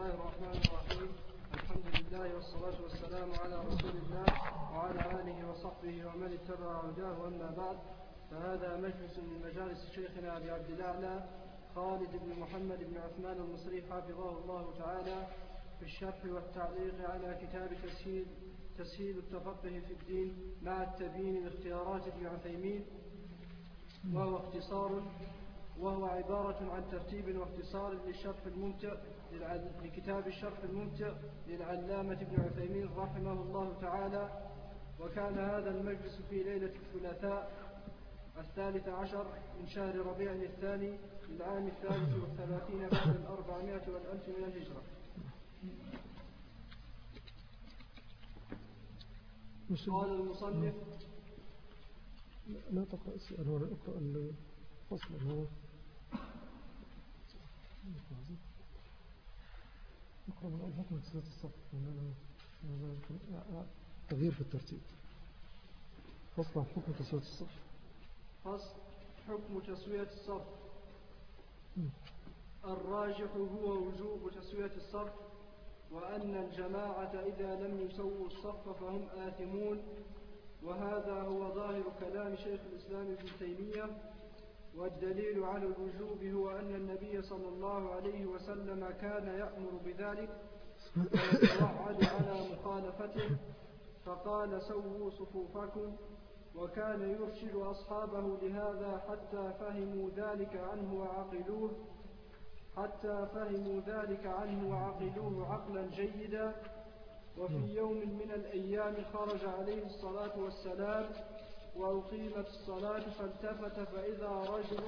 الله الرحمن الرحيم. الحمد لله والصلاة والسلام على رسول الله وعلى آله وصحبه ومن اتبع هداه، وأما بعد، فهذا مجلس من مجالس شيخنا أبي عبد الأعلى خالد بن محمد بن عثمان المصري حفظه الله تعالى في الشرح والتعليق على كتاب تسهيل التفقه في الدين مع التبيين لاختيارات ابن عثيمين، وهو عبارة عن ترتيب واختصار لكتاب الشرح الممتع للعلامة ابن عثيمين رحمه الله تعالى. وكان هذا المجلس في ليلة الثلاثاء 13 من شهر ربيع الثاني للعام 33 بعد 400 والألف من الهجرة. قال المصنف: لا تقرأ السؤال، ولا اقرأ الفصل. هو اقرأ من الحكم تسوية الصف، تغيير في الترتيب. فصل حكم تسوية الصف. فصل حكم تسوية الصف. الراجح هو وجوب تسوية الصف، وأن الجماعة إذا لم يسووا الصف فهم آثمون، وهذا هو ظاهر كلام شيخ الإسلام ابن تيمية. والدليل على الوجوب هو أن النبي صلى الله عليه وسلم كان يأمر بذلك ويتوعد على مخالفته، فقال: سووا صفوفكم. وكان يرشد أصحابه لهذا حتى فهموا ذلك عنه وعقلوه عقلا جيدا. وفي يوم من الأيام خرج عليه الصلاة والسلام وأقيمت الصلاة، فالتفت فإذا رجل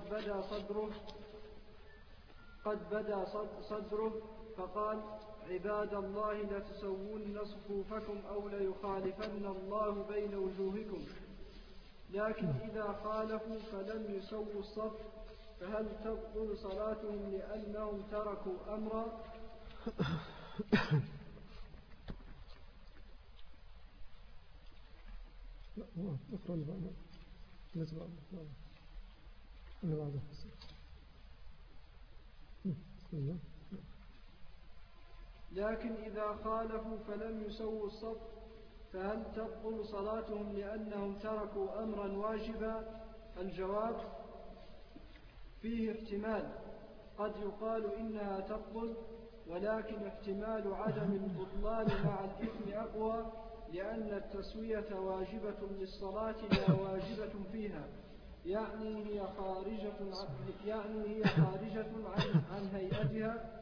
قد بدا صدره، فقال: عباد الله لتسوون صفوفكم أو ليخالفن الله بين وجوهكم. لكن إذا خالفوا فلم يسووا الصف فهل تبطل صلاتهم لأنهم تركوا أمرا؟ اقرأ اللي بعده. لكن إذا خالفوا فلم يسووا الصف فهل تبطل صلاتهم لأنهم تركوا أمرا واجبا؟ الجواب: فيه احتمال، قد يقال إنها تبطل، ولكن احتمال عدم البطلان مع الإثم أقوى، لأن التسوية واجبة للصلاة لا واجبة فيها، يعني هي خارجة عن هيئتها،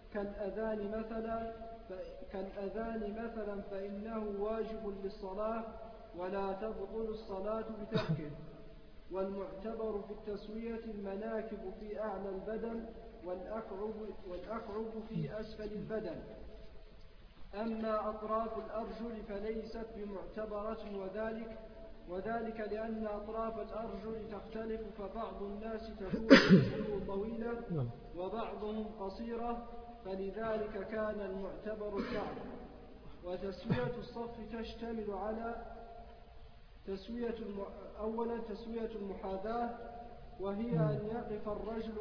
كالأذان مثلا فإنه واجب للصلاة ولا تبطل الصلاة بتركه. والمعتبر في التسوية المناكب في أعلى البدن والأكعب في أسفل البدن. أما أطراف الأرجل فليست بمعتبرة، وذلك لأن أطراف الأرجل تختلف، فبعض الناس تكون رجله طويلة وبعضهم قصيرة، فلذلك كان المعتبر الكعب. وتسوية الصف تشتمل على أولا تسوية المحاذاة، وهي أن يقف الرجل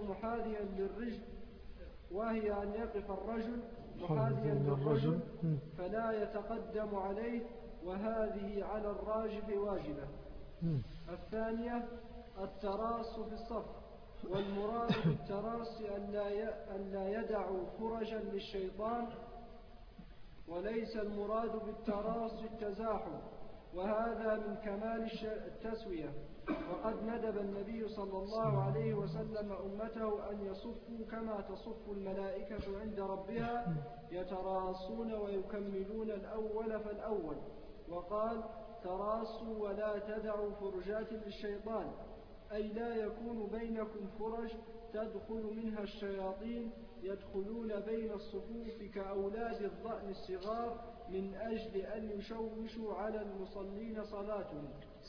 محاذيا للرجل فلا يتقدم عليه، وهذه على الراجح واجبة. الثانية التراص في الصف، والمراد بالتراص أن لا يدعوا فرجا للشيطان، وليس المراد بالتراص التزاحم، وهذا من كمال التسوية. وقد ندب النبي صلى الله عليه وسلم أمته أن يصفوا كما تصف الملائكة عند ربها، يتراصون ويكملون الأول فالأول، وقال: تراصوا ولا تدعوا فرجات للشيطان، أي لا يكون بينكم فرج تدخل منها الشياطين يدخلون بين الصفوف كأولاد الضأن الصغار، من أجل أن يشوشوا على المصلين صلاتهم.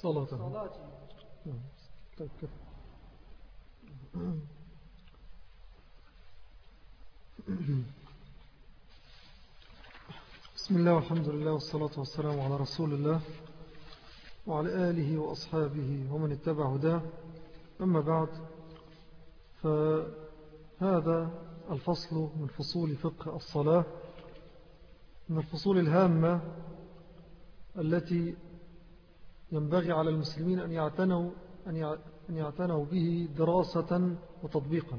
بسم الله والحمد لله والصلاة والسلام على رسول الله وعلى آله وأصحابه ومن اتبع هداه. أما بعد، فهذا الفصل من فصول فقه الصلاة، من الفصول الهامة التي ينبغي على المسلمين أن يعتنوا به دراسة وتطبيقا.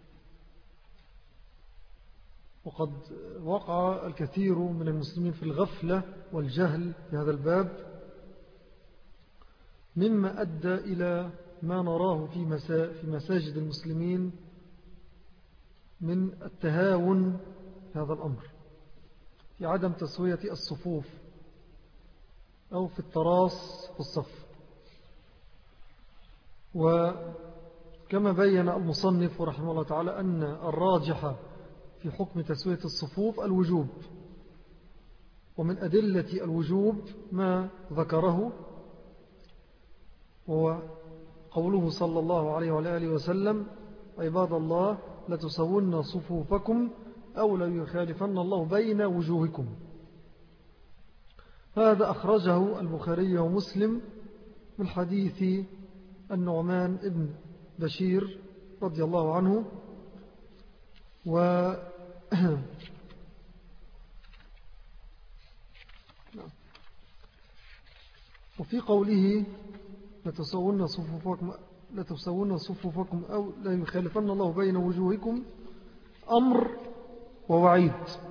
وقد وقع الكثير من المسلمين في الغفلة والجهل في هذا الباب، مما أدى إلى ما نراه في مساجد المسلمين من التهاون في هذا الأمر، في عدم تسوية الصفوف أو في التراص في الصف. وكما بين المصنف رحمه الله تعالى أن الراجح في حكم تسوية الصفوف الوجوب، ومن أدلة الوجوب ما ذكره هو قوله صلى الله عليه وآله وسلم: عباد الله لتسون صفوفكم أو ليخالفن الله بين وجوهكم. هذا أخرجه البخاري ومسلم من حديث النعمان ابن بشير رضي الله عنه. وفي قوله لتسون صفوفكم أو لا يخالفن الله بين وجوهكم أمر ووعيد.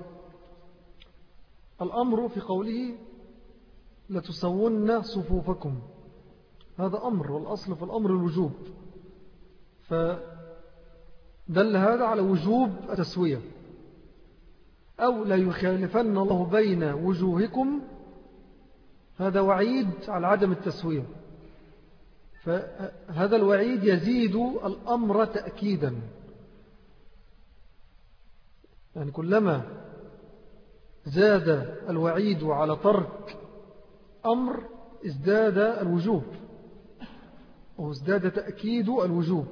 الأمر في قوله لتسون صفوفكم هذا أمر، والأصل في الأمر الوجوب، فدل هذا على وجوب التسوية. أو لا يخالفن الله بين وجوهكم هذا وعيد على عدم التسوية، فهذا الوعيد يزيد الأمر تأكيدا، يعني كلما زاد الوعيد على ترك أمر ازداد الوجوب أو ازداد تأكيد الوجوب،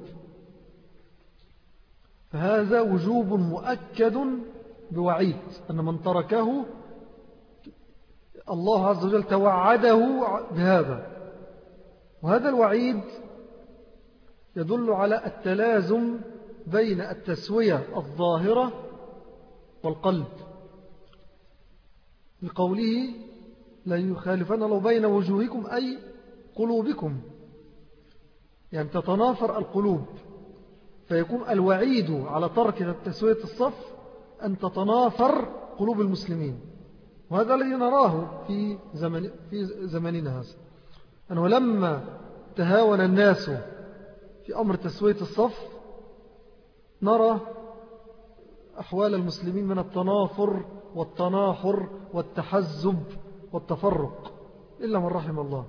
فهذا وجوب مؤكد بوعيد، أن من تركه الله عز وجل توعده بهذا. وهذا الوعيد يدل على التلازم بين التسوية الظاهرة والقلب، لقوله لا يخالفن الله بين وجوهكم أي قلوبكم، يعني تتنافر القلوب، فيكون الوعيد على ترك تسوية الصف أن تتنافر قلوب المسلمين. وهذا الذي نراه في زماننا هذا، أنه لما تهاون الناس في أمر تسوية الصف نرى أحوال المسلمين من التنافر والتناحر والتحزب والتفرق إلا من رحم الله.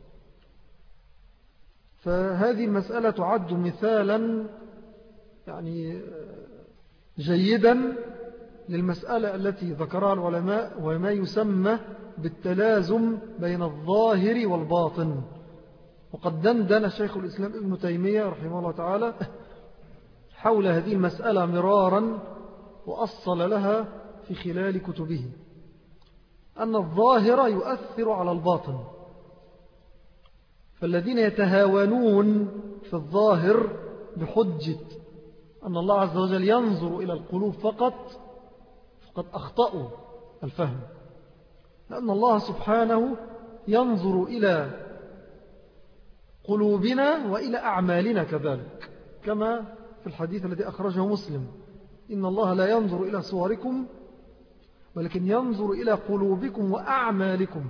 فهذه المسألة تعد مثالا يعني جيدا للمسألة التي ذكرها العلماء، وما يسمى بالتلازم بين الظاهر والباطن. وقد دندن شيخ الإسلام ابن تيمية رحمه الله تعالى حول هذه المسألة مرارا، وأصل لها في خلال كتبه أن الظاهر يؤثر على الباطن، فالذين يتهاونون في الظاهر بحجة أن الله عز وجل ينظر إلى القلوب فقط فقد أخطأوا الفهم، لأن الله سبحانه ينظر إلى قلوبنا وإلى أعمالنا كذلك، كما في الحديث الذي أخرجه مسلم: إن الله لا ينظر إلى صوركم ولكن ينظر إلى قلوبكم وأعمالكم.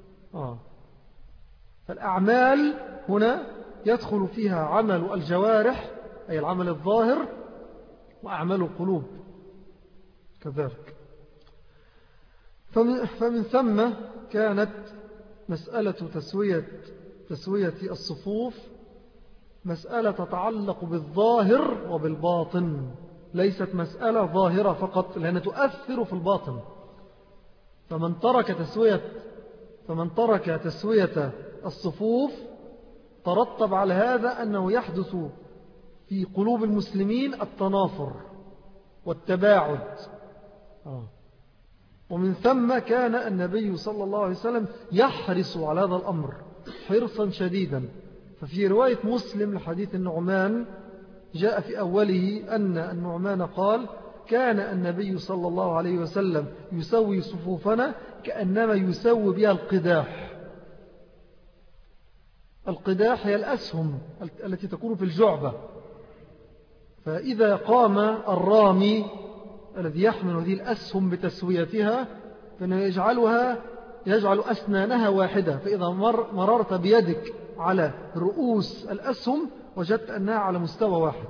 فالأعمال هنا يدخل فيها عمل الجوارح أي العمل الظاهر، وأعمال القلوب كذلك. فمن ثم كانت مسألة تسوية الصفوف مسألة تتعلق بالظاهر وبالباطن، ليست مسألة ظاهرة فقط، لأنها تؤثر في الباطن. فمن ترك تسوية الصفوف ترتب على هذا أنه يحدث في قلوب المسلمين التنافر والتباعد. ومن ثم كان النبي صلى الله عليه وسلم يحرص على هذا الأمر حرصا شديدا. ففي رواية مسلم لحديث النعمان جاء في أوله أن النعمان قال: كان النبي صلى الله عليه وسلم يسوي صفوفنا كأنما يسوي بها القداح. القداح هي الأسهم التي تكون في الجعبة. فإذا قام الرامي الذي يحمل هذه الأسهم بتسويتها فإنه يجعل أسنانها واحدة، فإذا مررت بيدك على رؤوس الأسهم وجدت أنها على مستوى واحد.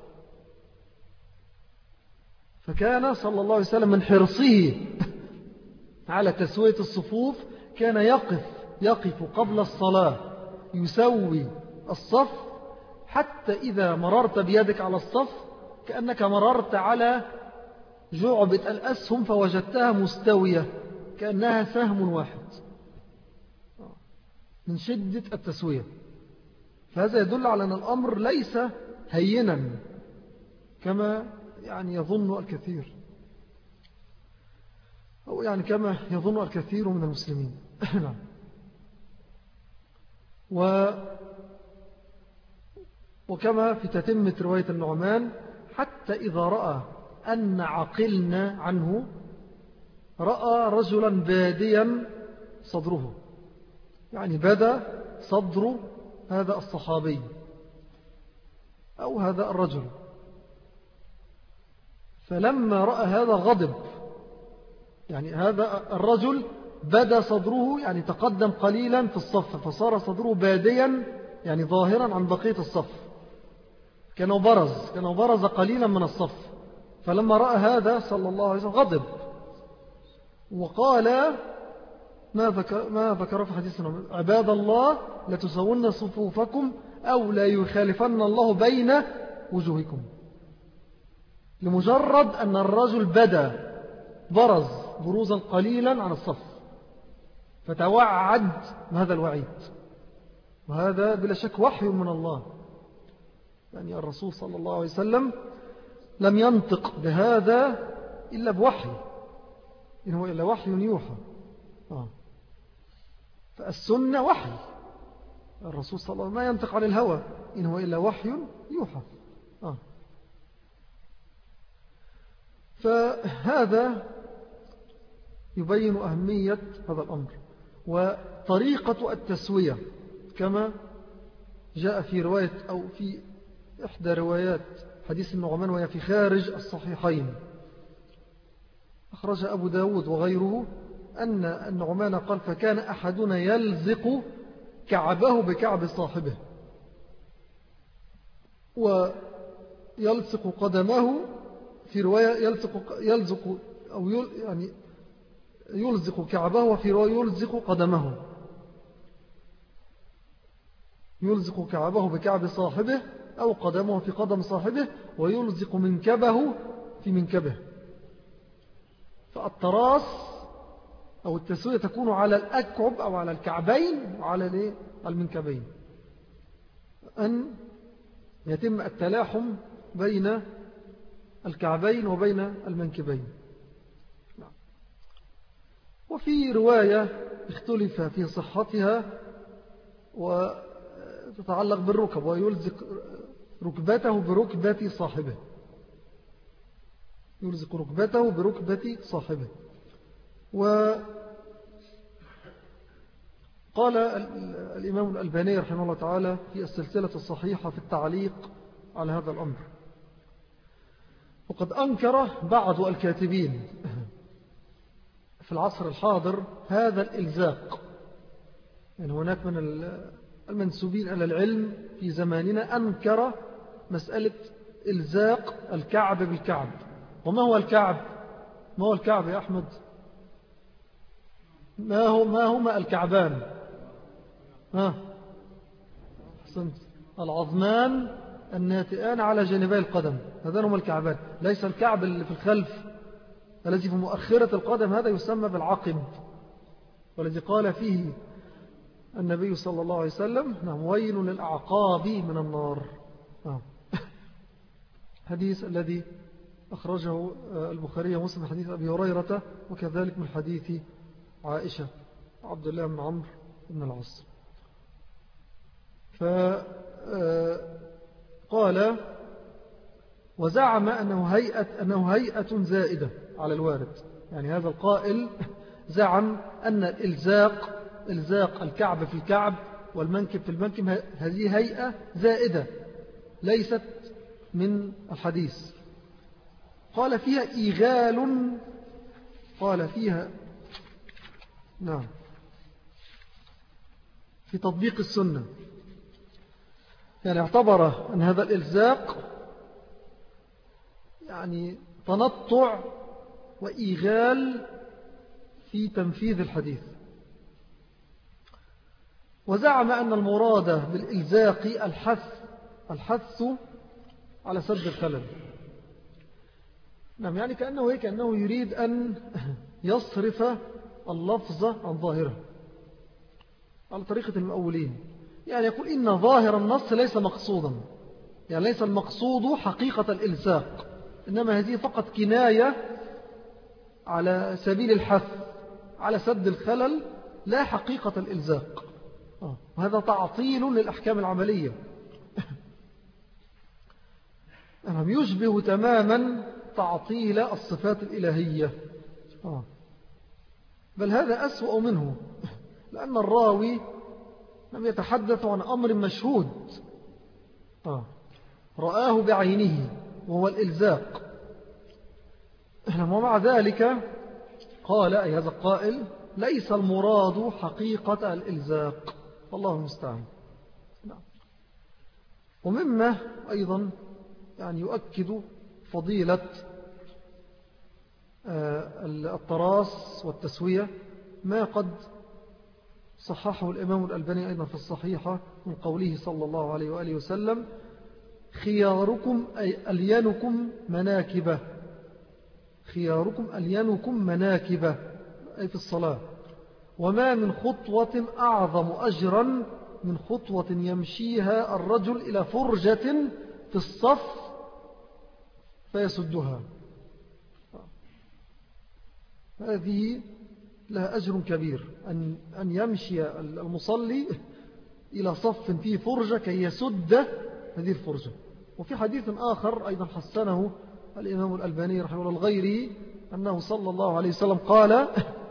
فكان صلى الله عليه وسلم من حرصه على تسوية الصفوف كان يقف قبل الصلاة يسوي الصف، حتى إذا مررت بيدك على الصف كأنك مررت على جعبة الأسهم فوجدتها مستوية كأنها سهم واحد من شدة التسوية. فهذا يدل على أن الأمر ليس هينا كما يظن الكثير، أو كما يظن الكثير من المسلمين. وكما في تتمة رواية النعمان حتى إذا رأى أن عقلنا عنه رأى رجلا باديا صدره، بدا صدر هذا الصحابي أو هذا الرجل. فلما رأى هذا غضب، هذا الرجل بدا صدره تقدم قليلا في الصف فصار صدره باديا ظاهرا عن بقية الصف، كانوا برز قليلا من الصف. فلما رأى هذا صلى الله عليه وسلم غضب وقال ما ذكر في حديثنا: عباد الله لتسون صفوفكم أو لا يخالفن الله بين وجوهكم. لمجرد أن الرجل برز بروزا قليلا عن الصف فتوعد هذا الوعيد. وهذا بلا شك وحي من الله، الرسول صلى الله عليه وسلم لم ينطق بهذا إلا بوحي، إن هو إلا وحي يوحى. فالسنة وحي، الرسول صلى الله عليه وسلم ما ينطق عن الهوى، إن هو إلا وحي يوحى. فهذا يبين أهمية هذا الأمر. وطريقة التسوية كما جاء في رواية أو في إحدى روايات حديث النعمان وهي في خارج الصحيحين، أخرج أبو داود وغيره أن النعمان قال: فكان أحدنا يلزق كعبه بكعب صاحبه ويلصق قدمه، في رواية يلزق أو يلزق كعبه، وفي رواية يلزق قدمه، يلزق كعبه بكعب صاحبه أو قدمه في قدم صاحبه، ويلزق منكبه في منكبه. فالتراص أو التسوية تكون على الأكعب أو على الكعبين وعلى المنكبين، أن يتم التلاحم بين الكعبين وبين المنكبين. وفي رواية اختلف في صحتها وتتعلق بالركب، ويلزق ركبته بركبة صاحبه، يلزق ركبته بركبة صاحبه. وقال الإمام الألباني رحمه الله تعالى في السلسلة الصحيحة في التعليق على هذا الأمر: وقد أنكر بعض الكاتبين في العصر الحاضر هذا الإلزاق. هناك من المنسوبين إلى العلم في زماننا أنكر مسألة إلزاق الكعب بالكعب. وما هو الكعب؟ ما هو الكعب يا أحمد؟ ما هما الكعبان؟ حسنت، العظمان الناتئان على جانبي القدم، هذان هما الكعبان. ليس الكعب اللي في الخلف الذي في مؤخرة القدم، هذا يسمى بالعقب، والذي قال فيه النبي صلى الله عليه وسلم: ويل للأعقاب من النار. حديث الذي أخرجه البخاري ومسلم، حديث أبي هريرة، وكذلك من حديث عائشة عبد الله بن عمرو بن العاص. فقال وزعم أنه هيئة زائدة على الوارد. يعني هذا القائل زعم أن إلزاق الكعب في الكعب والمنكب في المنكب هذه هيئة زائدة ليست من الحديث. قال فيها إيغال، قال فيها نعم في تطبيق السنة، يعني اعتبر أن هذا الإلزاق يعني تنطع وإيغال في تنفيذ الحديث. وزعم أن المراد بالإلزاق الحث على سد الخلل. نعم، يعني كأنه يريد أن يصرف اللفظ عن ظاهره على طريقة المؤولين. يعني يقول إن ظاهر النص ليس مقصودا، يعني ليس المقصود حقيقة الإلزاق، إنما هذه فقط كناية على سبيل الحث على سد الخلل لا حقيقة الإلزاق. وهذا تعطيل للأحكام العملية. يشبه تماما تعطيل الصفات الإلهية، بل هذا أسوأ منه، لأن الراوي لم يتحدث عن أمر مشهود رآه بعينه وهو الإلزاق. ومع ذلك قال أي هذا القائل ليس المراد حقيقة الإلزاق، والله المستعان. ومما أيضا يعني يؤكد فضيلة التراص والتسوية ما قد صححه الإمام الألباني أيضا في الصحيحة من قوله صلى الله عليه وآله وسلم خياركم أي ألينكم مناكبة، خياركم ألينكم مناكبة أي في الصلاة، وما من خطوة أعظم أجرا من خطوة يمشيها الرجل إلى فرجة في الصف فيسدها. هذه لها أجر كبير أن يمشي المصلي إلى صف فيه فرجة كي يسد هذه الفرجة. وفي حديث آخر أيضا حسنه الإمام الألباني رحمه الله الغيري أنه صلى الله عليه وسلم قال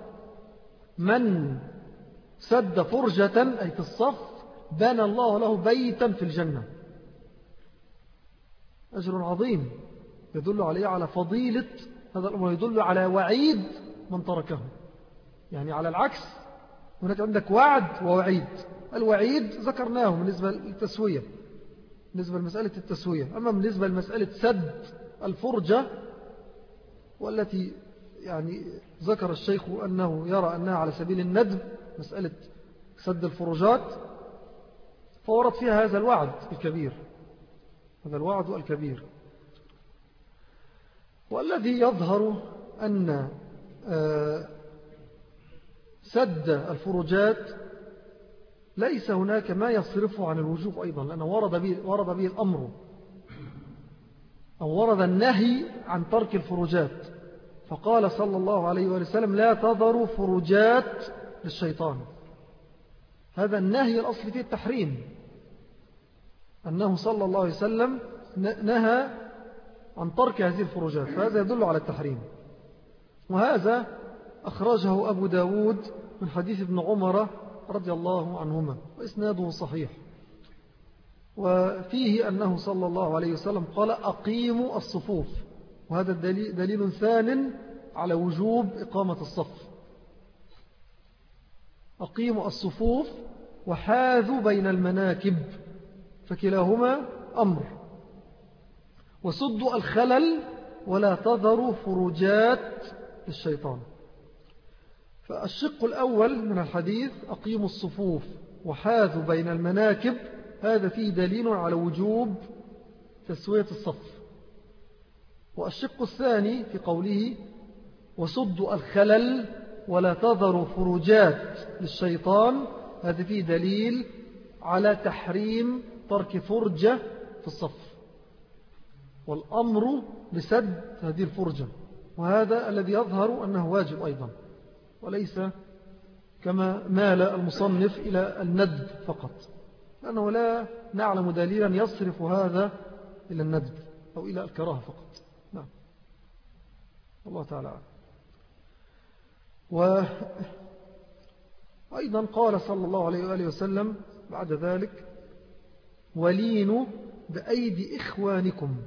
من سد فرجة أي في الصف بنى الله له بيتا في الجنة. أجر عظيم يدل عليه على فضيلة هذا الأمر، يدل على وعيد من تركه. يعني على العكس هناك عندك وعد ووعيد. الوعيد ذكرناه بالنسبة للتسوية، بالنسبة لمسألة التسوية. أما بالنسبة لمسألة سد الفرجة والتي يعني ذكر الشيخ أنه يرى أنها على سبيل الندب، مسألة سد الفرجات، فورد فيها هذا الوعد الكبير، هذا الوعد الكبير. والذي يظهر أن سد الفرجات ليس هناك ما يصرفه عن الوجوب أيضا، لأنه ورد به الأمر أو ورد النهي عن ترك الفرجات. فقال صلى الله عليه وسلم لا تذروا فرجات للشيطان. هذا النهي الأصل فيه التحريم، أنه صلى الله عليه وسلم نهى عن ترك هذه الفرجات، فهذا يدل على التحريم. وهذا أخرجه أبو داود من حديث ابن عمر رضي الله عنهما وإسناده صحيح. وفيه أنه صلى الله عليه وسلم قال أقيموا الصفوف، وهذا دليل ثان على وجوب إقامة الصف. أقيموا الصفوف وحاذوا بين المناكب، فكلاهما أمر. وسدوا الخلل ولا تذروا فرجات للشيطان. فالشق الأول من الحديث أقيموا الصفوف وحاذوا بين المناكب، هذا فيه دليل على وجوب تسوية الصف. والشق الثاني في قوله وسدوا الخلل ولا تذروا فرجات للشيطان، هذا فيه دليل على تحريم ترك فرجة في الصف، والأمر بسد هذه الفرجة. وهذا الذي يظهر أنه واجب أيضا، وليس كما مال المصنف إلى الندب فقط، لأنه لا نعلم دليلا يصرف هذا إلى الندب. أو إلى الكراهة فقط. نعم، الله تعالى أعلم. وأيضا قال صلى الله عليه وآله وسلم بعد ذلك: ولينوا بأيدي إخوانكم.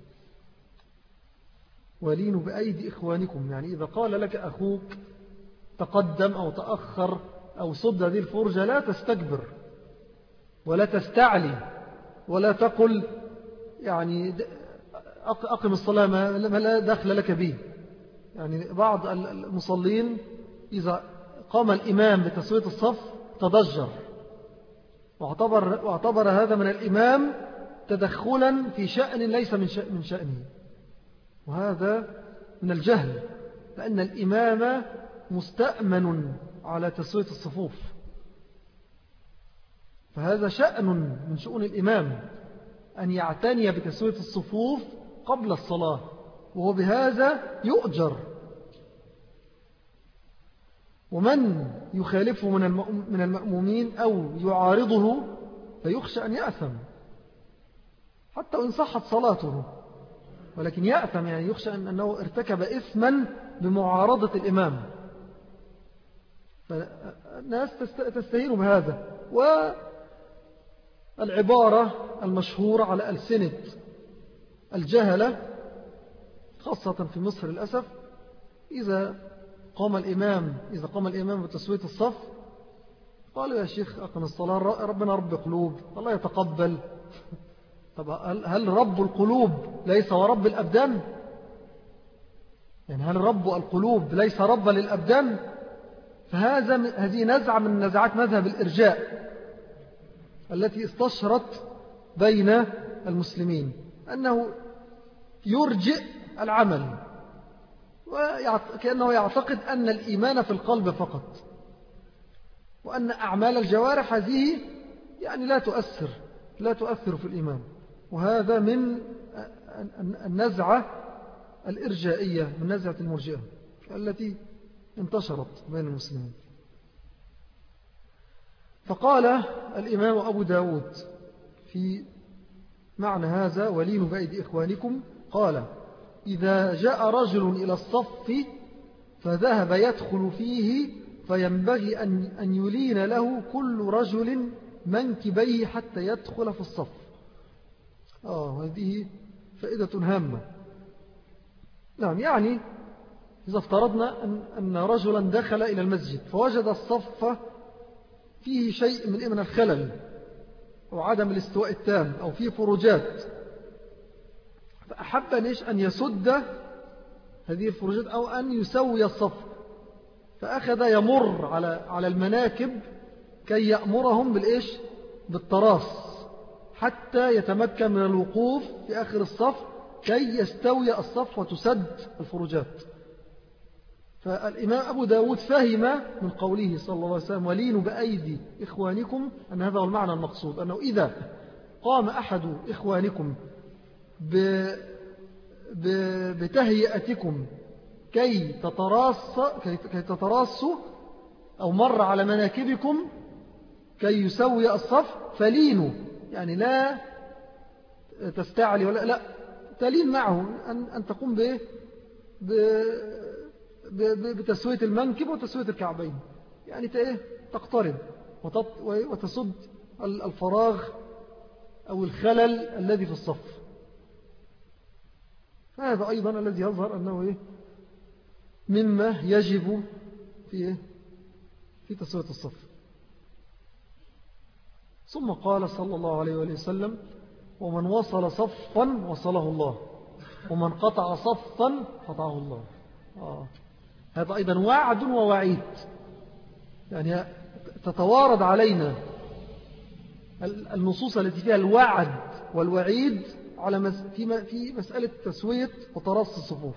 ولينوا بأيدي إخوانكم، يعني إذا قال لك أخوك تقدم أو تأخر أو صد هذه الفرجة، لا تستكبر ولا تستعلي ولا تقل يعني أقم الصلاة ما لا دخل لك به. يعني بعض المصلين إذا قام الإمام بتسوية الصف تضجر، واعتبر هذا من الإمام تدخلا في شأن ليس من شأنه، وهذا من الجهل، لأن الإمام مستأمن على تسوية الصفوف، فهذا شأن من شؤون الإمام أن يعتني بتسوية الصفوف قبل الصلاة، وهو بهذا يؤجر. ومن يخالفه من المأمومين أو يعارضه فيخشى أن يأثم، حتى وإن صحت صلاته، ولكن يأثم، يعني يخشى أنه ارتكب إثما بمعارضة الإمام. فالناس تستهين بهذا. والعبارة المشهورة على ألسنة الجهلة خاصة في مصر للأسف: إذا قام الإمام بتسوية الصف قالوا: يا شيخ أقم الصلاة، ربنا رب قلوب، الله يتقبل. طب هل رب القلوب ليس ورب الأبدان؟ يعني هل رب القلوب ليس رب للأبدان؟ هذه نزعة من نزعات مذهب الإرجاء التي استشرت بين المسلمين، أنه يرجئ العمل، وكأنه يعتقد أن الإيمان في القلب فقط، وأن أعمال الجوارح هذه يعني لا تؤثر في الإيمان. وهذا من النزعة الإرجائية، من نزعة المرجئة التي انتشرت بين المسلمين. فقال الإمام أبو داود في معنى هذا: ولينوا بأيدي إخوانكم، قال: إذا جاء رجل إلى الصف فذهب يدخل فيه فينبغي أن يلين له كل رجل منكبيه حتى يدخل في الصف. هذه فائدة هامة. نعم، يعني إذا افترضنا أن رجلا دخل إلى المسجد فوجد الصف فيه شيء من الخلل أو عدم الاستواء التام أو فيه فروجات، فأحب أن يسد هذه الفروجات أو أن يسوي الصف، فأخذ يمر على المناكب كي يأمرهم بالتراص حتى يتمكن من الوقوف في آخر الصف كي يستوي الصف وتسد الفروجات. فالإمام أبو داود فهم من قوله صلى الله عليه وسلم: ولينوا بأيدي إخوانكم، أن هذا هو المعنى المقصود، أنه إذا قام أحد إخوانكم بتهيئتكم كي تتراصوا أو مر على مناكبكم كي يسوي الصف، فلينوا، يعني لا تستعلي لا تلين معه، أن تقوم بتسوية المنكب وتسوية الكعبين، يعني تقترب وتسد الفراغ أو الخلل الذي في الصف. هذا أيضا الذي يظهر أنه مما يجب في تسوية الصف. ثم قال صلى الله عليه وسلم: ومن وصل صفا وصله الله، ومن قطع صفا قطعه الله. هذا أيضا وعد ووعيد، يعني تتوارد علينا النصوص التي فيها الوعد والوعيد في مسألة تسوية وتراص الصفوف.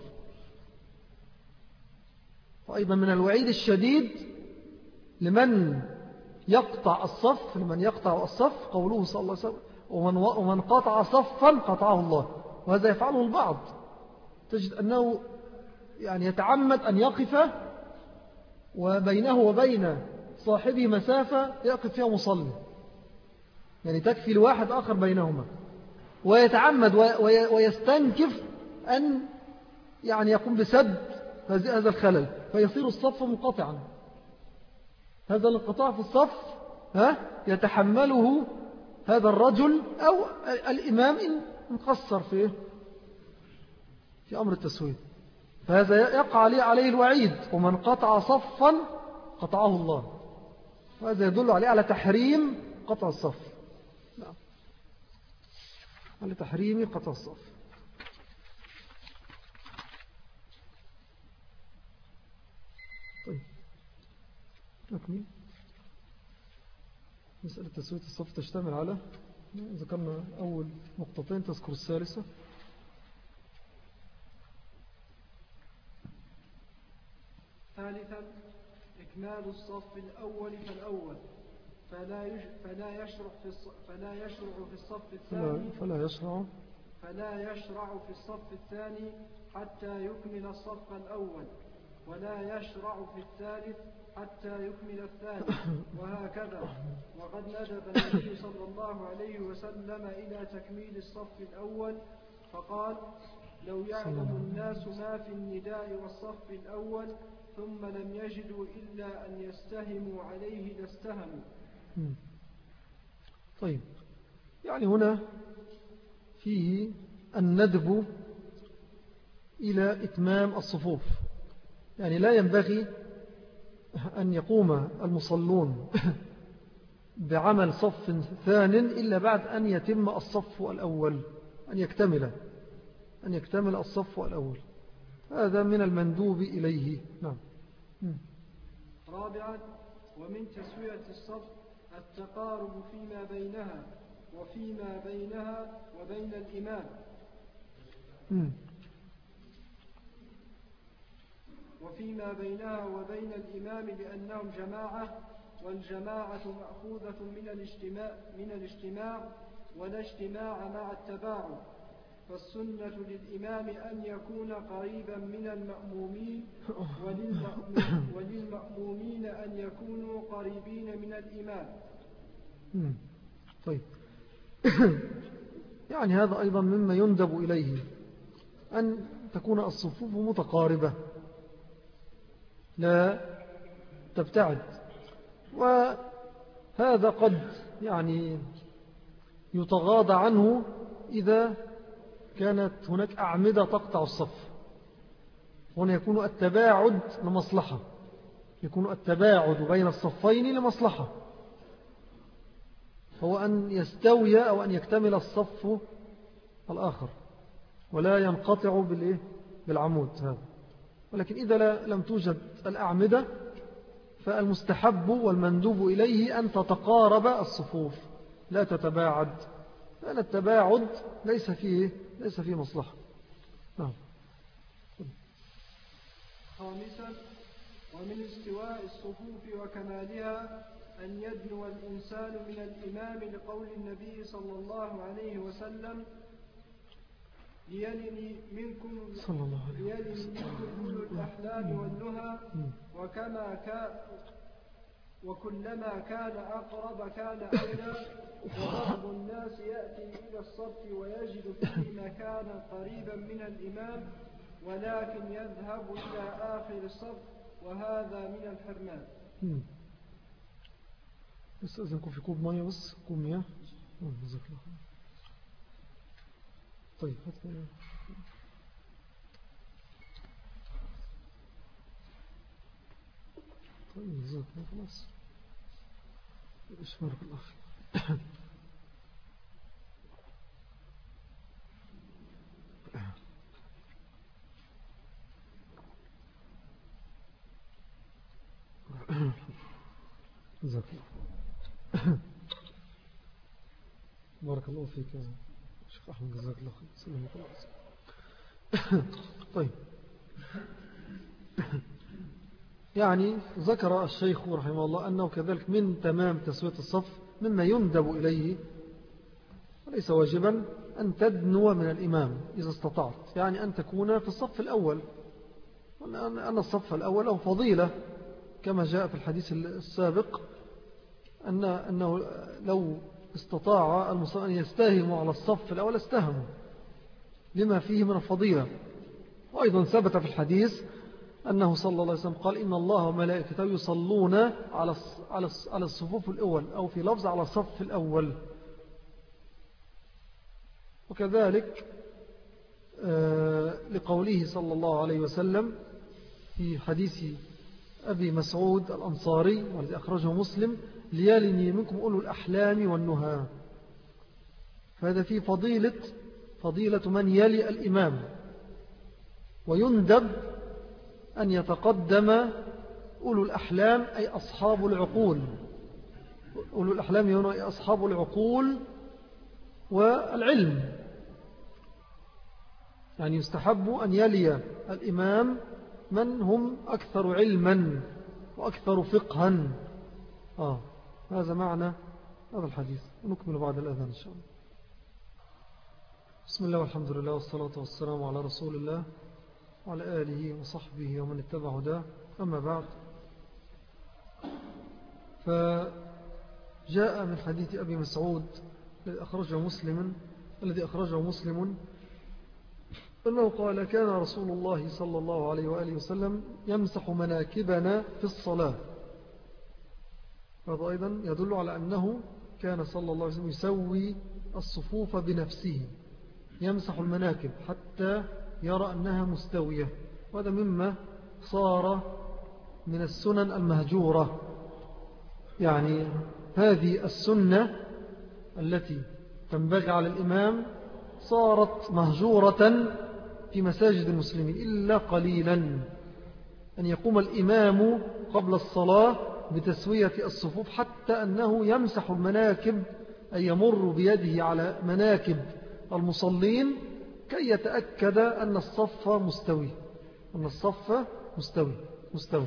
وأيضا من الوعيد الشديد لمن يقطع الصف قوله صلى الله عليه وسلم: ومن قطع صفا قطعه الله. وهذا يفعله البعض، تجد أنه يعني يتعمد أن يقف وبينه وبين صاحبه مسافة يقف فيها مصلي، يعني تكفي لواحد آخر بينهما، ويتعمد ويستنكف أن يعني يقوم بسد هذا الخلل، فيصير الصف منقطعا. هذا الانقطاع في الصف يتحمله هذا الرجل أو الإمام إن قصر في أمر التسوية، فهذا يقع عليه الوعيد. ومن قطع صفا قطعه الله، وهذا يدل على تحريم قطع الصف. نعم، على تحريم قطع الصف. طيب نكمل. مسألة تسوية الصف تشتمل على، ذكرنا أول نقطتين، تذكر الثالثة. ثالثا إكمال الصف الأول فالأول، فلا يشرع في الصف الثاني فلا يشرع في الصف الثاني حتى يكمل الصف الأول، ولا يشرع في الثالث حتى يكمل الثالث، وهكذا. وقد ندب النبي صلى الله عليه وسلم إلى تكميل الصف الأول فقال: لو يعلم الناس ما في النداء والصف الأول ثم لم يجدوا إلا أن يستهموا عليه لاستهموا. طيب، يعني هنا فيه الندب إلى إتمام الصفوف، يعني لا ينبغي أن يقوم المصلون بعمل صف ثان إلا بعد أن يتم الصف الأول، أن يكتمل الصف الأول. هذا من المندوب إليه. نعم. رابعا، ومن تسوية الصف التقارب فيما بينها وفيما بينها وبين الإمام، وفيما بينها وبين الإمام لأنهم جماعة، والجماعة مأخوذة من الاجتماع، ولا اجتماع مع التباعد. فالسنة للإمام أن يكون قريبا من المأمومين، وللمأمومين أن يكونوا قريبين من الإمام. طيب يعني هذا أيضا مما يندب إليه، أن تكون الصفوف متقاربة لا تبتعد. وهذا قد يعني يتغاضى عنه إذا كانت هناك أعمدة تقطع الصف، هنا يكون التباعد لمصلحة، يكون التباعد بين الصفين لمصلحة، هو أن يستوي أو أن يكتمل الصف الآخر ولا ينقطع بالعمود هذا. ولكن إذا لم توجد الأعمدة فالمستحب والمندوب إليه أن تتقارب الصفوف لا تتباعد، لأن التباعد ليس فيه مصلحة. نعم. خامسا، ومن استواء الصفوف وكمالها أن يدنو الإنسان من الإمام لقول النبي صلى الله عليه وسلم: ليلني منكم أولو الأحلام والنهى، وكلما كان أقرب كان أولى. وبعض الناس يأتي إلى الصف ويجد فيه مكانا قريبا من الإمام ولكن يذهب إلى آخر الصف، وهذا من الحرمان. أستاذنكم في كوب مياه، بس كوب مياه. جزاك الله خير. طيب جزاك الله خلاص. بارك الله فيك. جزاك الله. بارك الله فيك يا شيخ أحمد، جزاك الله خير. سلامك الله. طيب، يعني ذكر الشيخ رحمه الله أنه كذلك من تمام تسوية الصف مما يندب إليه وليس واجبا أن تدنو من الإمام إذا استطعت، يعني أن تكون في الصف الأول، أن الصف الأول له فضيلة كما جاء في الحديث السابق أنه لو استطاع المسلمون أن يستهموا على الصف الأول استهموا لما فيه من الفضيلة. وأيضا ثبت في الحديث أنه صلى الله عليه وسلم قال إن الله وملائكته يصلون على الصفوف الأول، أو في لفظ على الصف الأول. وكذلك لقوله صلى الله عليه وسلم في حديث أبي مسعود الأنصاري والذي أخرجه مسلم: ليلني منكم أولو الأحلام والنهى. فهذا فيه فضيلة من يلي الإمام، ويندب أن يتقدم أولو الأحلام أي أصحاب العقول. أولو الأحلام هنا أي أصحاب العقول والعلم، يعني يستحب أن يلي الإمام من هم أكثر علما وأكثر فقها. هذا معنى هذا الحديث. ونكمل بعد الأذان إن شاء الله. بسم الله والحمد لله والصلاة والسلام على رسول الله وعلى آله وصحبه ومن اتبع هداه. أما بعد، فجاء من حديث أبي مسعود الذي أخرجه مسلم أنه قال: كان رسول الله صلى الله عليه وآله وسلم يمسح مناكبنا في الصلاة. هذا أيضا يدل على أنه كان صلى الله عليه وسلم يسوي الصفوف بنفسه، يمسح المناكب حتى يرى أنها مستوية. وهذا مما صار من السنن المهجورة، يعني هذه السنة التي تنبغي على الإمام صارت مهجورة في مساجد المسلمين، إلا قليلا أن يقوم الإمام قبل الصلاة بتسوية الصفوف حتى أنه يمسح المناكب، أي يمر بيده على مناكب المصلين كي يتأكد أن الصف مستوي، مستوي.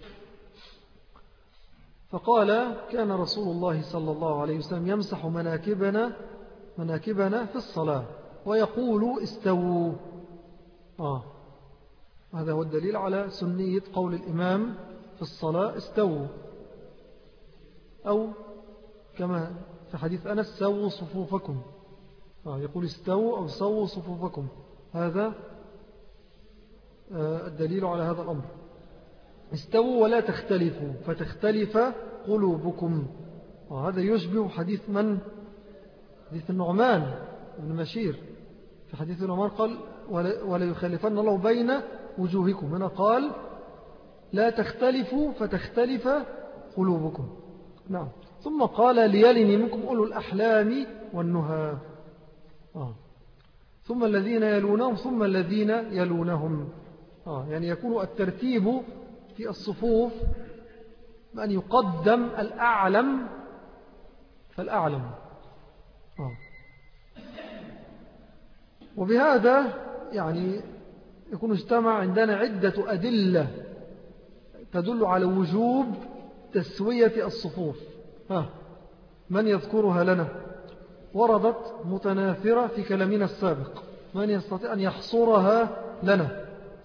فقال: كان رسول الله صلى الله عليه وسلم يمسح مناكبنا في الصلاة ويقول: استووا. هذا هو الدليل على سنية قول الإمام في الصلاة: استووا، أو كما في حديث أنس: سووا صفوفكم. يقول: استووا أو سووا صفوفكم. هذا الدليل على هذا الأمر. استووا ولا تختلفوا فتختلف قلوبكم. وهذا يشبه حديث حديث النعمان بن بشير. في حديث النعمان قال: ولا يخالفن الله بين وجوهكم. هنا قال: لا تختلفوا فتختلف قلوبكم. نعم. ثم قال: ليلني منكم أولو الأحلام والنهى. ثم الذين يلونهم ثم الذين يلونهم. يعني يكون الترتيب في الصفوف بأن يقدم الأعلم فالأعلم. وبهذا يعني يكون اجتمع عندنا عدة أدلة تدل على وجوب تسوية الصفوف. من يذكرها لنا؟ وردت متناثرة في كلامنا السابق. من يستطيع أن يحصرها لنا؟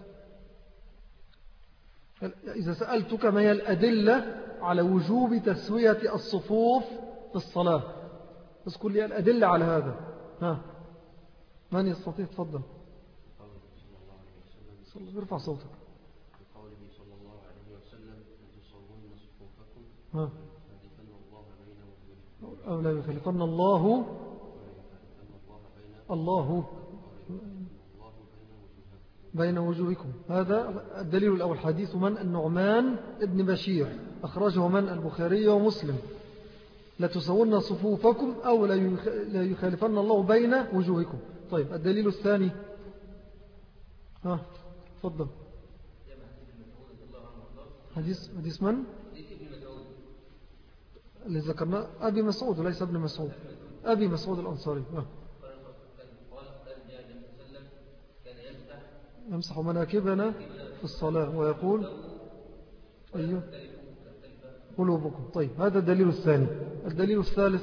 إذا سألتك ما هي الأدلة على وجوب تسوية الصفوف في الصلاة، اذكر لي الأدلة على هذا. من يستطيع؟ تفضل. ارفع صوتك. قوله صلى الله عليه وسلم: لتصوون صفوفكم فيخلفن الله بين وجوهكم، أو لا يخلفن الله بين وجوهكم. هذا الدليل الأول. حديث من؟ النعمان ابن بشير، أخرجه من؟ البخاري ومسلم. لتصوون صفوفكم أو لا يخالفن الله بين وجوهكم. طيب، الدليل الثاني. تفضل. حديث من؟ اللي ذكرنا أبي مسعود وليس ابن مسعود، أبي مسعود الأنصاري. يمسح مناكبنا في الصلاة ويقول: أيوه قلوبكم. طيب، هذا الدليل الثاني. الدليل الثالث.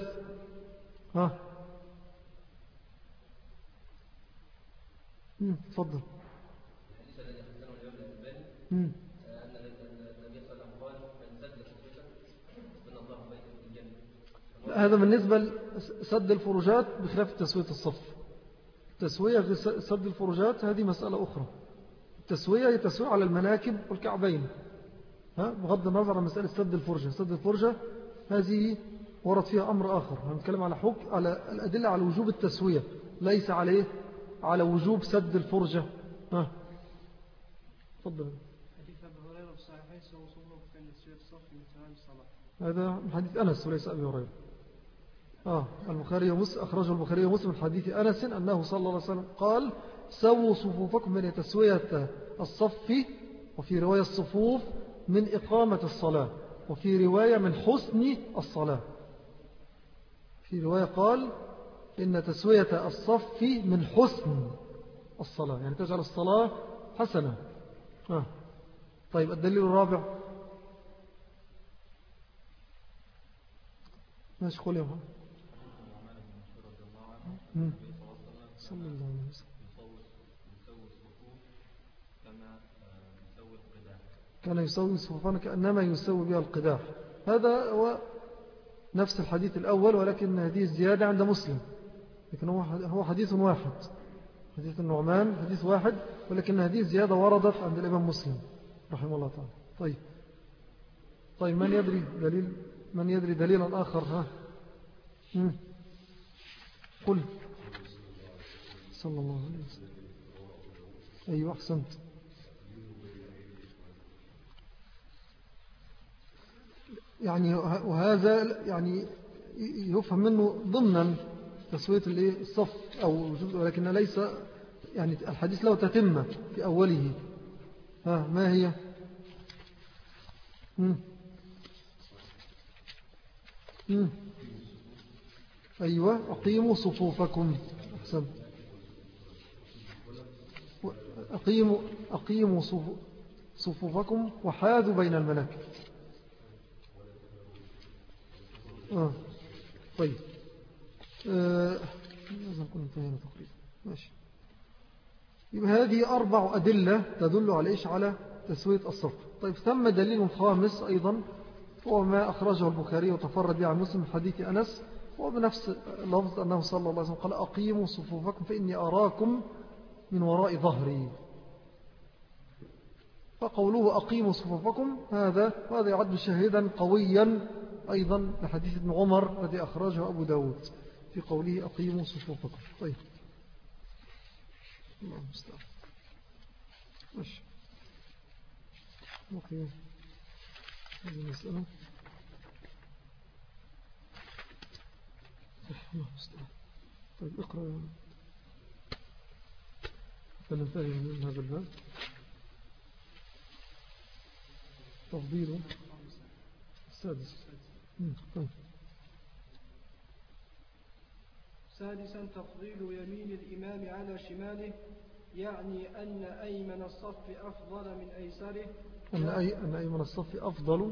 تفضل. هذا بالنسبة لسد الفروجات بخلاف تسوية الصف. التسوية في سد الفروجات هذه مسألة أخرى. التسوية هي تسوية على المناكب والكعبين، بغض النظر عن مسألة سد الفرجة. سد الفرجة هذه ورد فيها أمر آخر، هنتكلم على حكم على الأدلة على وجوب التسوية، ليس عليه على وجوب سد الفرجة. تفضل. حديث أبي هريرة في الصحيحين سووا صفوفكم كأن تسوية الصف من تمام الصلاة. هذا من حديث أنس وليس أبي هريرة. البخاري ومسلم أخرجه البخاري ومسلم من حديث أنس أنه صلى الله عليه وسلم قال: سووا صفوفكم من تسوية الصف، وفي رواية الصفوف من إقامة الصلاة، وفي رواية من حسن الصلاة. في رواية قال إن تسوية الصف من حسن الصلاة، يعني تجعل الصلاة حسنة. طيب الدليل الرابع. ماشي، قول يا محمد. صلى الله عليه وسلم كان يسوي صفوفنا كأنما يسوي بها القداح. هذا هو نفس الحديث الأول، ولكن هذه الزيادة عند مسلم، لكن هو حديث واحد، حديث النعمان حديث واحد، ولكن هذه الزيادة وردت عند الإمام مسلم رحمه الله تعالى. طيب من يدري دليلا آخر؟ قل. صلى الله عليه وسلم. أيوة، أحسنت. يعني وهذا يعني يفهم منه ضمنا تسوية الصف ولكن ليس يعني الحديث له تتمة في أوله. ما هي؟ أيوة، أقيموا صفوفكم. أحسن. أقيموا صفوفكم وحاذوا بين المناكب. طيب، لازم نكون انتهينا تقريبا. ماشي. يبقى هذه 4 أدلة تدل على إيش؟ على تسوية الصف. طيب، ثم دليل خامس أيضا، هو ما أخرجه البخاري وتفرد به عن مسلم من حديث أنس، وبنفس لفظ أنه صلى الله عليه وسلم قال: أقيموا صفوفكم فإني أراكم من وراء ظهري. فقوله أقيموا صفوفكم هذا يعد شاهدا قويا أيضا لحديث ابن عمر الذي أخرجه أبو داود في قوله أقيموا صفوفكم. طيب، الله المستعان. ماشي. أوكي، هذه المسألة. الله المستعان. طيب، اقرأ فننتهي من هذا الباب. تفضيله السادس. طيب. سادسا، تفضيل يمين الإمام على شماله، يعني أن أيمن الصف أفضل من أيسره. أن أيمن الصف أفضل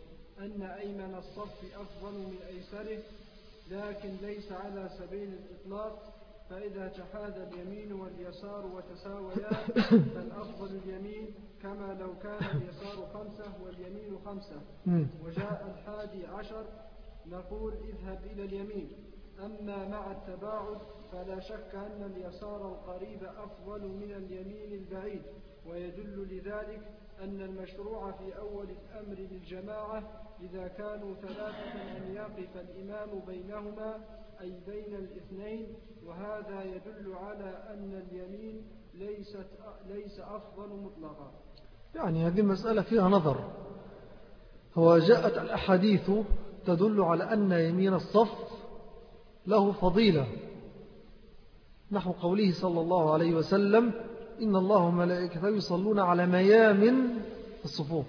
من أيسره، لكن ليس على سبيل الإطلاق، فإذا تحاذى اليمين واليسار وتساويا فالأفضل اليمين، كما لو كان اليسار 5 واليمين 5 وجاء 11 نقول اذهب إلى اليمين. أما مع التباعد فلا شك أن اليسار القريب أفضل من اليمين البعيد، ويدل لذلك أن المشروع في أول الأمر للجماعة إذا كانوا 3 أن يقف الإمام بينهما، أي بين الاثنين، وهذا يدل على أن اليمين ليس أفضل مطلقا. يعني هذه المسألة فيها نظر. هو جاءت الأحاديث تدل على أن يمين الصف له فضيلة، نحو قوله صلى الله عليه وسلم: إن الله وملائكته يصلون على ميامن الصفوف.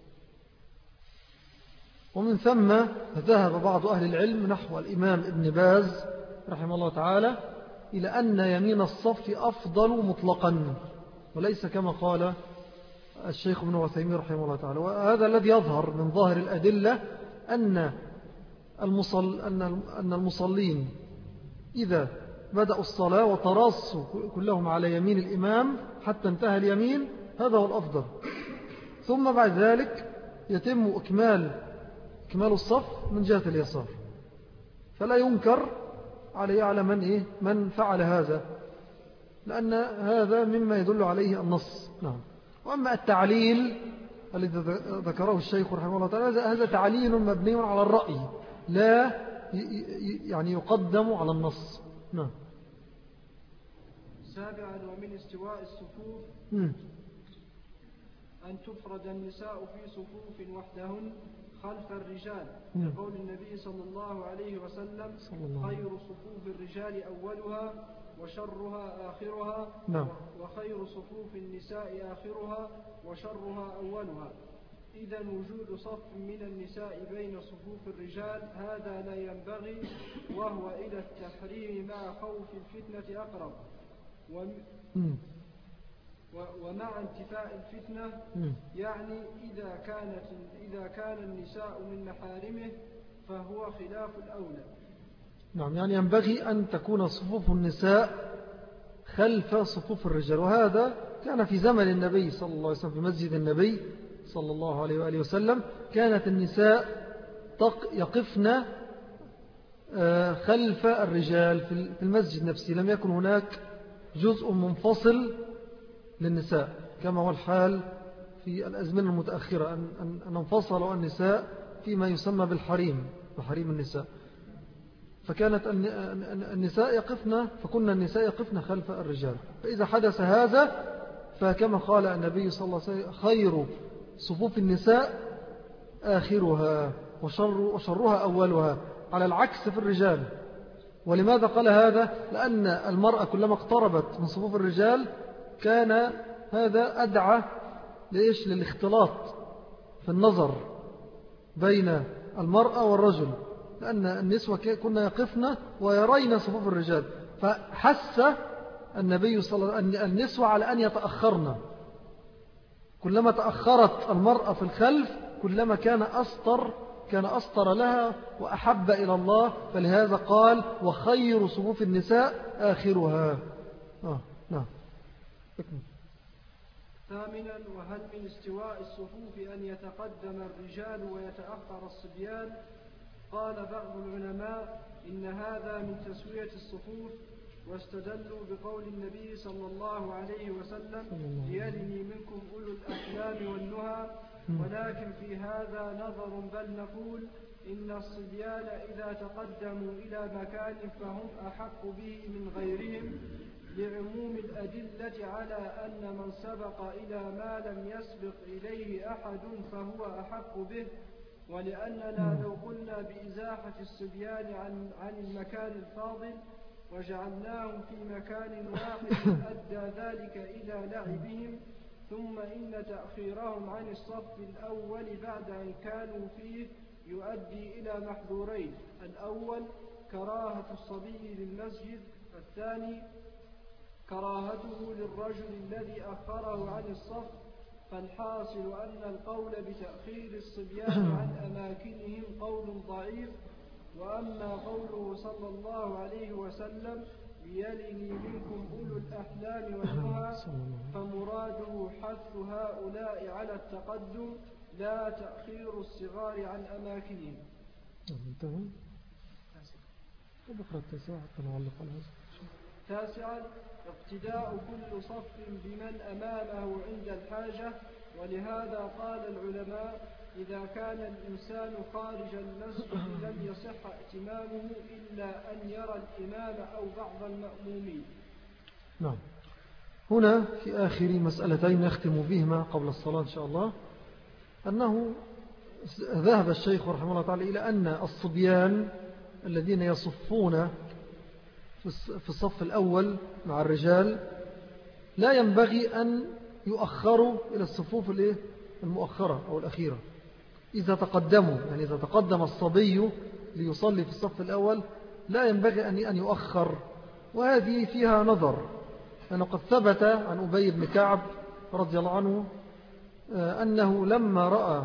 ومن ثم ذهب بعض أهل العلم نحو الإمام ابن باز رحمه الله تعالى إلى أن يمين الصف أفضل مطلقا، وليس كما قال الشيخ ابن عثيمين رحمه الله تعالى. وهذا الذي يظهر من ظاهر الأدلة أن المصلين إذا بدأوا الصلاة وتراصوا كلهم على يمين الإمام حتى انتهى اليمين، هذا هو الأفضل. ثم بعد ذلك يتم إكمال الصف من جهة اليسار. فلا ينكر عليه على من فعل هذا، لأن هذا مما يدل عليه النص. نعم. وأما التعليل الذي ذكره الشيخ رحمه الله تعالى هذا تعليل مبني على الرأي لا يعني يقدم على النص. نعم. سابعا ومن استواء الصفوف أن تفرد النساء في صفوف وحدهن خلف الرجال، لقول النبي صلى الله عليه وسلم خير صفوف الرجال أولها وشرها آخرها. نعم. وخير صفوف النساء آخرها وشرها أولها. إذا وجود صف من النساء بين صفوف الرجال هذا لا ينبغي، وهو إلى التحريم مع خوف الفتنة أقرب، ومع انتفاء الفتنة، يعني إذا كان النساء من محارمه فهو خلاف الأولى. نعم. يعني ينبغي أن تكون صفوف النساء خلف صفوف الرجال، وهذا كان في زمن النبي صلى الله عليه وسلم في مسجد النبي صلى الله عليه وآله وسلم كانت النساء يقفن خلف الرجال في المسجد نفسه، لم يكن هناك جزء منفصل للنساء كما هو الحال في الأزمنة المتأخرة أن انفصلوا النساء فيما يسمى بالحريم، بحريم النساء. فكانت النساء فكنا النساء يقفن خلف الرجال. فإذا حدث هذا فكما قال النبي صلى الله عليه وسلم خير صفوف النساء آخرها وشرها أولها، على العكس في الرجال. ولماذا قال هذا؟ لأن المرأة كلما اقتربت من صفوف الرجال كان هذا أدعى للاختلاط في النظر بين المرأة والرجل، لأن النسوة كنا يقفن ويرين صفوف الرجال، فحس النبي صلى الله عليه وسلم النسوة على أن يتأخرن. كلما تأخرت المرأة في الخلف كلما كان أسطر لها وأحب إلى الله، فلهذا قال وخير صفوف النساء آخرها. نعم. ثامنا وهل من استواء الصفوف أن يتقدم الرجال ويتأخر الصبيان؟ قال بعض العلماء إن هذا من تسوية الصفوف، واستدلوا بقول النبي صلى الله عليه وسلم ليلني منكم أولو الأحلام والنهى. ولكن في هذا نظر، بل نقول إن الصبيان إذا تقدموا إلى مكان فهم أحق به من غيرهم، لعموم الأدلة على أن من سبق إلى ما لم يسبق إليه أحد فهو أحق به. ولأننا لو قلنا بإزاحة الصبيان عن المكان الفاضل وجعلناهم في مكان واحد أدى ذلك إلى لعبهم، ثم إن تأخيرهم عن الصف الأول بعد أن كانوا فيه يؤدي إلى محظورين: الأول كراهة الصبي للمسجد، الثاني كراهته للرجل الذي أخره عن الصف. فالحاصل أن القول بتأخير الصبيان عن أماكنهم قول ضعيف. وأما قوله صلى الله عليه وسلم ليلني منكم أولو الأحلام والنهى، فمراده حث هؤلاء على التقدم لا تأخير الصغار عن أماكنهم. تاسعا اقتداء كل صف بمن أمامه عند الحاجة. ولهذا قال العلماء إذا كان الإنسان خارج المسجد لم يصح ائتمامه إلا أن يرى الإمام أو بعض المأمومين. نعم. هنا في آخر مسألتين نختم بهما قبل الصلاة إن شاء الله، أنه ذهب الشيخ رحمه الله تعالى إلى أن الصبيان الذين يصفون في الصف الأول مع الرجال لا ينبغي أن يؤخروا إلى الصفوف المؤخرة أو الأخيرة. إذا تقدموا، يعني إذا تقدم الصبي ليصلي في الصف الأول لا ينبغي أن يؤخر. وهذه فيها نظر، لأنه قد ثبت عن أبي بن كعب رضي الله عنه أنه لما رأى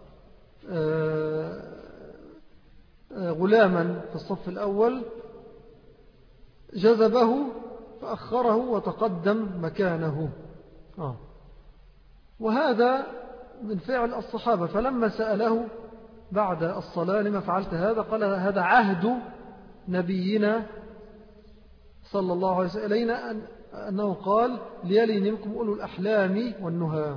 غلاما في الصف الأول جذبه فأخره وتقدم مكانه. وهذا من فعل الصحابة. فلما سأله بعد الصلاة لما فعلت هذا قال هذا عهد نبينا صلى الله عليه وسلم إلينا أنه قال ليلي منكم أولو الأحلام والنهى.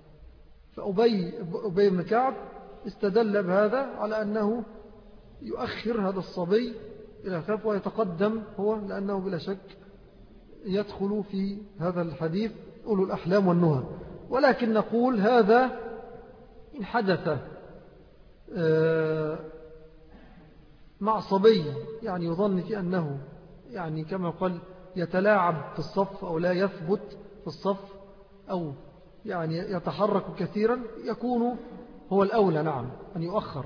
فأبي بن كعب استدل بهذا على أنه يؤخر هذا الصبي إلى خلف ويتقدم هو، لأنه بلا شك يدخل في هذا الحديث أولو الأحلام والنهى. ولكن نقول هذا إن حدث مع صبي يعني يظن في أنه يعني كما قال يتلاعب في الصف أو لا يثبت في الصف أو يعني يتحرك كثيرا، يكون هو الأولى نعم أن يؤخر.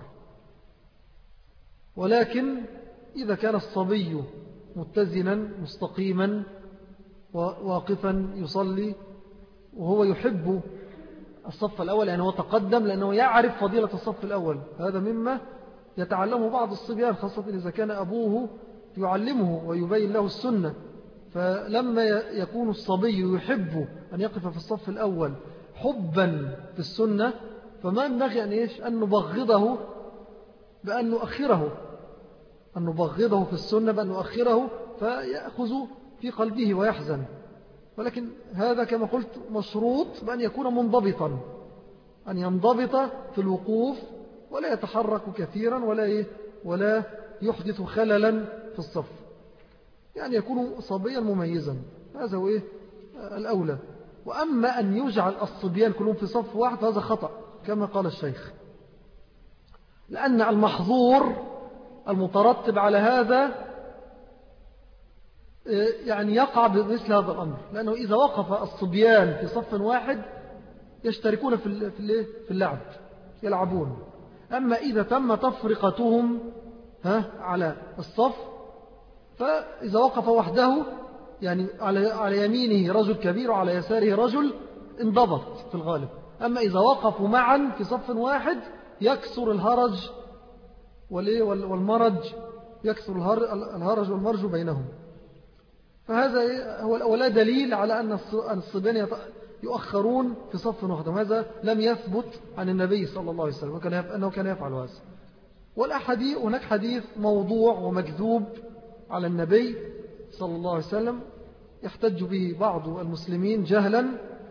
ولكن إذا كان الصبي متزنا مستقيما واقفا يصلي وهو يحب الصف الأول، يعني هو تقدم لأنه يعرف فضيلة الصف الأول، هذا مما يتعلمه بعض الصبيان خاصة إذا كان أبوه يعلمه ويبين له السنة. فلما يكون الصبي يحب أن يقف في الصف الأول حبا في السنة، فما ينبغي أن نبغضه بأن نؤخره، أن نبغضه في السنة بأن نؤخره فيأخذ في قلبه ويحزن. ولكن هذا كما قلت مشروط بأن يكون منضبطا، أن ينضبط في الوقوف ولا يتحرك كثيرا ولا يحدث خللا في الصف، يعني يكون صبيا مميزا، هذا هو الأولى. وأما أن يجعل الصبيان كلهم في صف واحد فهذا خطأ كما قال الشيخ، لأن المحظور المترتب على هذا يعني يقع بمثل هذا الأمر، لأنه إذا وقف الصبيان في صف واحد يشتركون في اللعب يلعبون. أما إذا تم تفرقتهم على الصف، فإذا وقف وحده يعني على يمينه رجل كبير وعلى يساره رجل انضبط في الغالب. أما إذا وقفوا معا في صف واحد يكسر الهرج والمرج، يكسر الهرج والمرج بينهم. فهذا هو ولا دليل على أن الصبيان يؤخرون في صف واحد، وهذا لم يثبت عن النبي صلى الله عليه وسلم أنه كان يفعل هذا. والأحاديث هناك حديث موضوع ومكذوب على النبي صلى الله عليه وسلم يحتج به بعض المسلمين جهلا،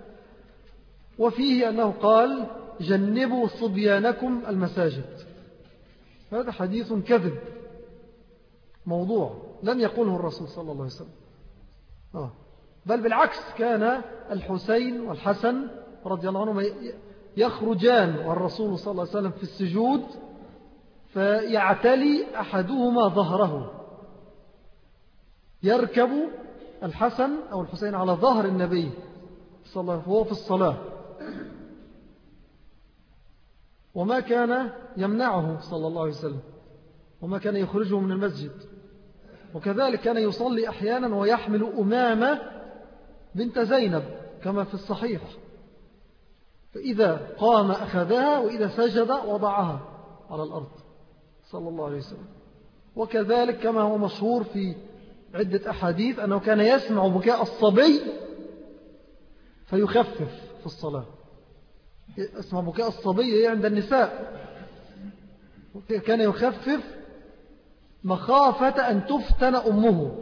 وفيه أنه قال جنبوا صبيانكم المساجد. هذا حديث كذب موضوع لم يقوله الرسول صلى الله عليه وسلم، بل بالعكس كان الحسين والحسن رضي الله عنهما يخرجان والرسول صلى الله عليه وسلم في السجود فيعتلي أحدهما ظهره، يركب الحسن أو الحسين على ظهر النبي صلى الله عليه وسلم وهو في الصلاة، وما كان يمنعه صلى الله عليه وسلم وما كان يخرجه من المسجد. وكذلك كان يصلي أحيانا ويحمل أمامة بنت زينب كما في الصحيح، فإذا قام أخذها وإذا سجد وضعها على الأرض صلى الله عليه وسلم. وكذلك كما هو مشهور في عدة أحاديث أنه كان يسمع بكاء الصبي فيخفف في الصلاة، يسمع بكاء الصبي عند النساء كان يخفف مخافة أن تفتن أمه،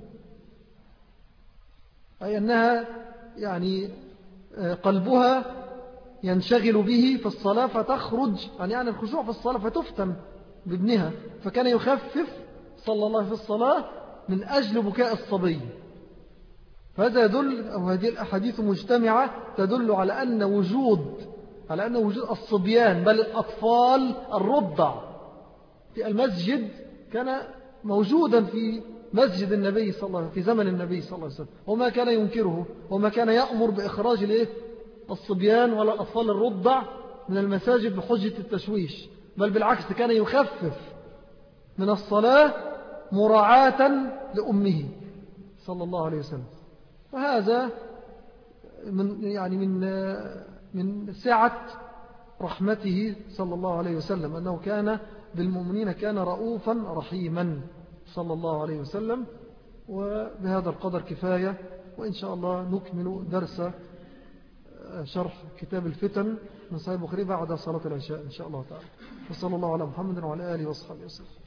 أي أنها يعني قلبها ينشغل به في الصلاة فتخرج يعني الخشوع في الصلاة فتفتن بابنها، فكان يخفف صلى الله عليه في الصلاة من أجل بكاء الصبي. فهذا يدل أو هذه الأحاديث مجتمعة تدل على أن وجود الصبيان بل الأطفال الرضع في المسجد كان موجودا في مسجد النبي صلى الله عليه وسلم في زمن النبي صلى الله عليه وسلم، وما كان ينكره وما كان يأمر بإخراج الصبيان ولا الأطفال الرضع من المساجد بحجة التشويش، بل بالعكس كان يخفف من الصلاة مراعاة لأمه صلى الله عليه وسلم. وهذا من سعة رحمته صلى الله عليه وسلم أنه كان بالمؤمنين كان رؤوفا رحيما صلى الله عليه وسلم. وبهذا القدر كفاية، وإن شاء الله نكمل درس شرح كتاب الفتن من صحيح البخاري بعد صلاة العشاء إن شاء الله تعالى. وصلى الله على محمد وعلى آله وصحبه وسلم.